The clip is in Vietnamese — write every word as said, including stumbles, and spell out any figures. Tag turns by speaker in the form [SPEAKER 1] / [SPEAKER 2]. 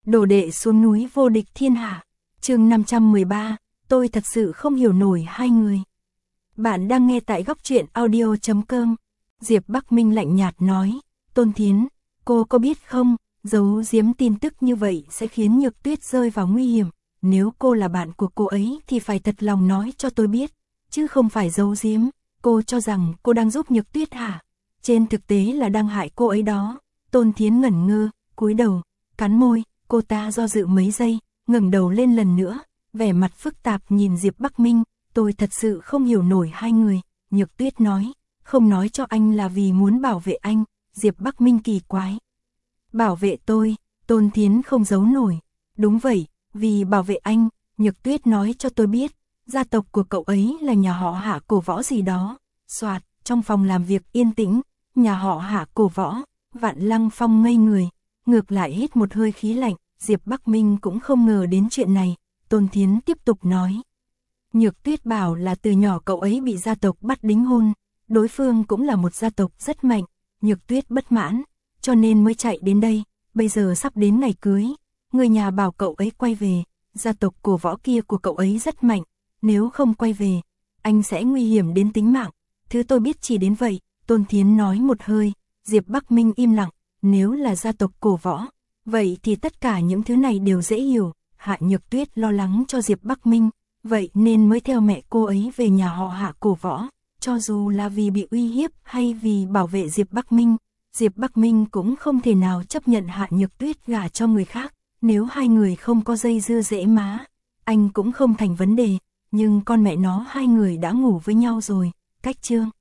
[SPEAKER 1] Đồ đệ xuống núi vô địch thiên hạ. Chương năm trăm mười ba, tôi thật sự không hiểu nổi hai người. Bạn đang nghe tại góc truyện audio chấm com. Diệp Bắc Minh lạnh nhạt nói, Tôn Thiến, cô có biết không, giấu giếm tin tức như vậy sẽ khiến Nhược Tuyết rơi vào nguy hiểm. Nếu cô là bạn của cô ấy thì phải thật lòng nói cho tôi biết, chứ không phải giấu giếm. Cô cho rằng cô đang giúp Nhược Tuyết hả? Trên thực tế là đang hại cô ấy đó. Tôn Thiến ngẩn ngơ, cúi đầu, cắn môi, cô ta do dự mấy giây, ngẩng đầu lên lần nữa, vẻ mặt phức tạp nhìn Diệp Bắc Minh, tôi thật sự không hiểu nổi hai người. Nhược Tuyết nói, không nói cho anh là vì muốn bảo vệ anh. Diệp Bắc Minh kỳ quái. Bảo vệ tôi? Tôn Thiến không giấu nổi. Đúng vậy, vì bảo vệ anh. Nhược Tuyết nói cho tôi biết, gia tộc của cậu ấy là nhà họ Hạ Cổ Võ gì đó. Soạt, trong phòng làm việc yên tĩnh, nhà họ Hạ Cổ Võ. Vạn Lăng Phong ngây người, ngược lại hít một hơi khí lạnh. Diệp Bắc Minh cũng không ngờ đến chuyện này. Tôn Thiến tiếp tục nói, Nhược Tuyết bảo là từ nhỏ cậu ấy bị gia tộc bắt đính hôn, đối phương cũng là một gia tộc rất mạnh. Nhược Tuyết bất mãn, cho nên mới chạy đến đây. Bây giờ sắp đến ngày cưới, người nhà bảo cậu ấy quay về. Gia tộc Cổ Võ kia của cậu ấy rất mạnh, nếu không quay về, anh sẽ nguy hiểm đến tính mạng. Thứ tôi biết chỉ đến vậy. Tôn Thiến nói một hơi. Diệp Bắc Minh im lặng, nếu là gia tộc Cổ Võ, vậy thì tất cả những thứ này đều dễ hiểu. Hạ Nhược Tuyết lo lắng cho Diệp Bắc Minh, vậy nên mới theo mẹ cô ấy về nhà họ Hạ Cổ Võ. Cho dù là vì bị uy hiếp hay vì bảo vệ Diệp Bắc Minh, Diệp Bắc Minh cũng không thể nào chấp nhận Hạ Nhược Tuyết gả cho người khác. Nếu hai người không có dây dưa dễ má, anh cũng không thành vấn đề. Nhưng con mẹ nó hai người đã ngủ với nhau rồi. Cách chương